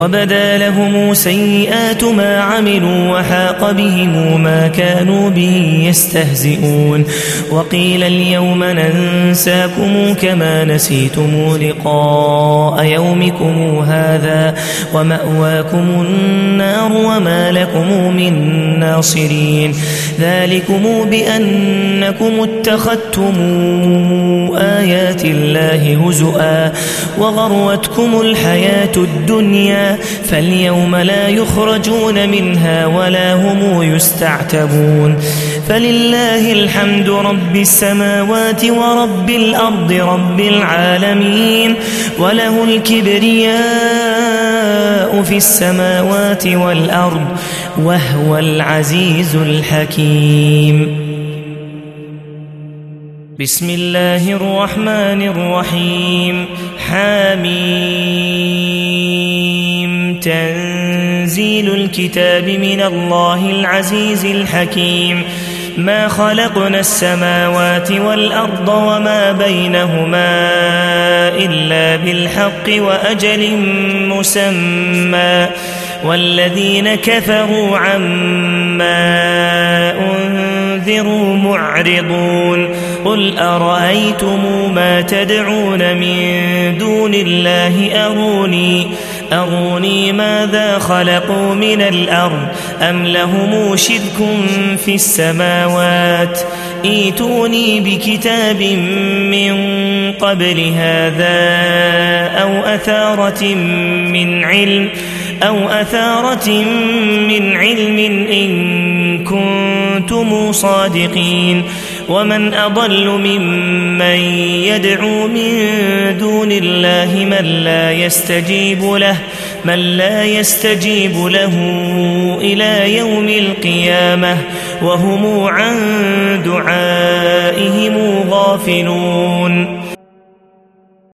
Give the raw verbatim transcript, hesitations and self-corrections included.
وبدا لهم سيئات ما عملوا وحاق بهم ما كانوا به يستهزئون وقيل اليوم ننساكم كما نسيتم لقاء يومكم هذا ومأواكم النار وما لكم من ناصرين ذلكم بأنكم اتخذتم آيات الله هزؤا وغرتكم الحياة الدنيا فاليوم لا يخرجون منها ولا هم يستعتبون فلله الحمد رب السماوات ورب الأرض رب العالمين وله الكبرياء في السماوات والأرض وهو العزيز الحكيم. بسم الله الرحمن الرحيم. حميم. تنزيل الكتاب من الله العزيز الحكيم. ما خلقنا السماوات والأرض وما بينهما إلا بالحق وأجل مسمى والذين كفروا عما أنذروا معرضون قل أرأيتم ما تدعون من دون الله أروني أروني ماذا خلقوا من الأرض أم لهم شرك في السماوات ائتوني بكتاب من قبل هذا أو أثارة من علم أو أثارة من علم إن كنتم صادقين ومن أضل ممن يدعو من دون الله من لا يستجيب له من لا يستجيب له إلى يوم القيامة وهم عن دعائهم غافلون